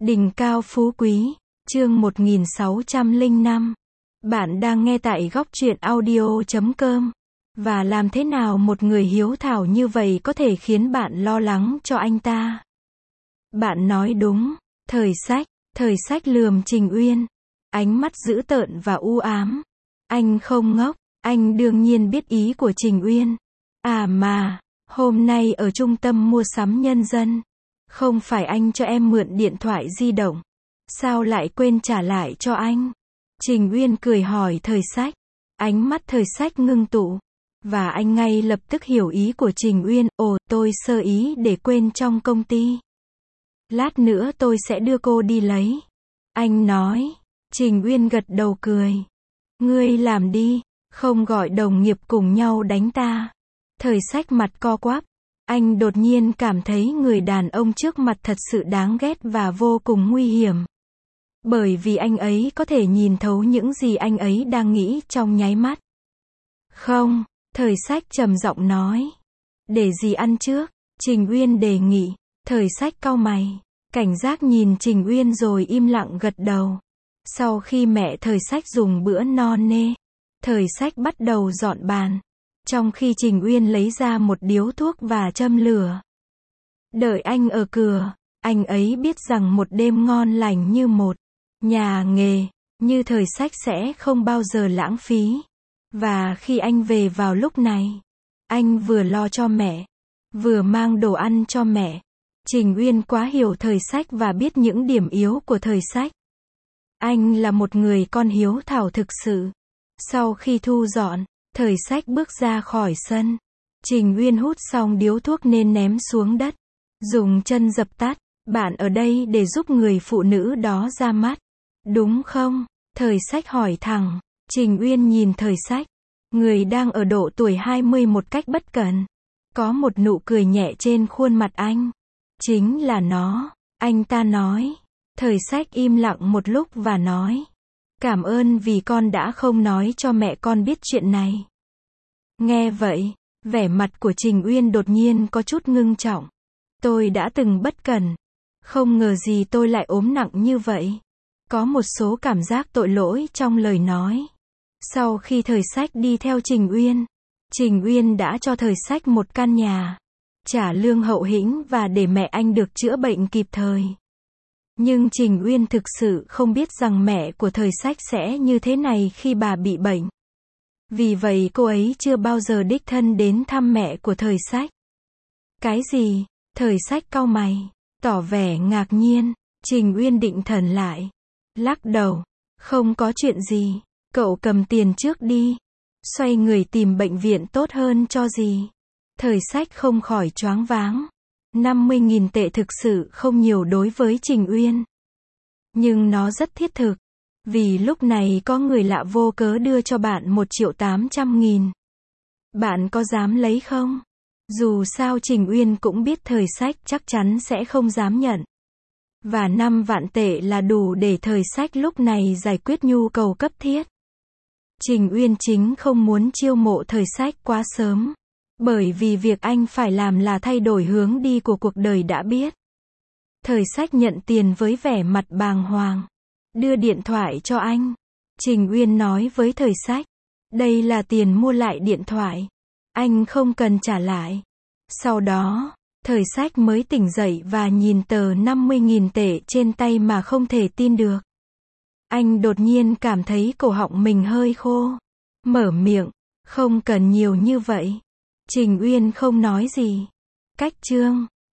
Đỉnh cao phú quý, chương 1605. Bạn đang nghe tại góc truyện audio.com. Và làm thế nào một người hiếu thảo như vậy có thể khiến bạn lo lắng cho anh ta? Bạn nói đúng. Thời sách lườm Trình Uyên. Ánh mắt dữ tợn và u ám. Anh không ngốc, anh đương nhiên biết ý của Trình Uyên. À mà, hôm nay ở trung tâm mua sắm nhân dân, không phải anh cho em mượn điện thoại di động, sao lại quên trả lại cho anh? Trình Uyên cười hỏi Thời Sách. Ánh mắt Thời Sách ngưng tụ, và anh ngay lập tức hiểu ý của Trình Uyên. Ồ, tôi sơ ý để quên trong công ty. Lát nữa tôi sẽ đưa cô đi lấy. Anh nói. Trình Uyên gật đầu cười. Ngươi làm đi, không gọi đồng nghiệp cùng nhau đánh ta. Thời Sách mặt co quắp. Anh đột nhiên cảm thấy người đàn ông trước mặt thật sự đáng ghét và vô cùng nguy hiểm. Bởi vì anh ấy có thể nhìn thấu những gì anh ấy đang nghĩ trong nháy mắt. Không, Thời Sách trầm giọng nói. Để gì ăn trước? Trình Uyên đề nghị. Thời Sách cau mày, cảnh giác nhìn Trình Uyên rồi im lặng gật đầu. Sau khi mẹ Thời Sách dùng bữa no nê, Thời Sách bắt đầu dọn bàn. Trong khi Trình Uyên lấy ra một điếu thuốc và châm lửa. Đợi anh ở cửa, anh ấy biết rằng một đêm ngon lành như một nhà nghề, như Thời Sách sẽ không bao giờ lãng phí. Và khi anh về vào lúc này, anh vừa lo cho mẹ, vừa mang đồ ăn cho mẹ. Trình Uyên quá hiểu Thời Sách và biết những điểm yếu của Thời Sách. Anh là một người con hiếu thảo thực sự. Sau khi thu dọn, Thời Sách bước ra khỏi sân. Trình Uyên hút xong điếu thuốc nên ném xuống đất. Dùng chân dập tắt. Bạn ở đây để giúp người phụ nữ đó ra mắt, đúng không? Thời Sách hỏi thẳng. Trình Uyên nhìn Thời Sách. Người đang ở độ tuổi 20 một cách bất cẩn. Có một nụ cười nhẹ trên khuôn mặt anh. Chính là nó, anh ta nói. Thời Sách im lặng một lúc và nói. Cảm ơn vì con đã không nói cho mẹ con biết chuyện này. Nghe vậy, vẻ mặt của Trình Uyên đột nhiên có chút ngưng trọng. Tôi đã từng bất cẩn. Không ngờ gì tôi lại ốm nặng như vậy. Có một số cảm giác tội lỗi trong lời nói. Sau khi Thời Sách đi theo Trình Uyên đã cho Thời Sách một căn nhà, trả lương hậu hĩnh và để mẹ anh được chữa bệnh kịp thời. Nhưng Trình Uyên thực sự không biết rằng mẹ của Thời Sách sẽ như thế này khi bà bị bệnh. Vì vậy cô ấy chưa bao giờ đích thân đến thăm mẹ của Thời Sách. Cái gì? Thời Sách cau mày, tỏ vẻ ngạc nhiên. Trình Uyên định thần lại, lắc đầu. Không có chuyện gì, cậu cầm tiền trước đi. Xoay người tìm bệnh viện tốt hơn cho gì. Thời Sách không khỏi choáng váng. 50.000 tệ thực sự không nhiều đối với Trình Uyên. Nhưng nó rất thiết thực. Vì lúc này có người lạ vô cớ đưa cho bạn 1.800.000. Bạn có dám lấy không? Dù sao Trình Uyên cũng biết Thời Sách chắc chắn sẽ không dám nhận. Và 5 vạn tệ là đủ để Thời Sách lúc này giải quyết nhu cầu cấp thiết. Trình Uyên chính không muốn chiêu mộ Thời Sách quá sớm. Bởi vì việc anh phải làm là thay đổi hướng đi của cuộc đời đã biết. Thời Sách nhận tiền với vẻ mặt bàng hoàng. Đưa điện thoại cho anh. Trình Uyên nói với Thời Sách. Đây là tiền mua lại điện thoại. Anh không cần trả lại. Sau đó, Thời Sách mới tỉnh dậy và nhìn tờ 50.000 tệ trên tay mà không thể tin được. Anh đột nhiên cảm thấy cổ họng mình hơi khô. Mở miệng. Không cần nhiều như vậy. Trình Uyên không nói gì. Cách chương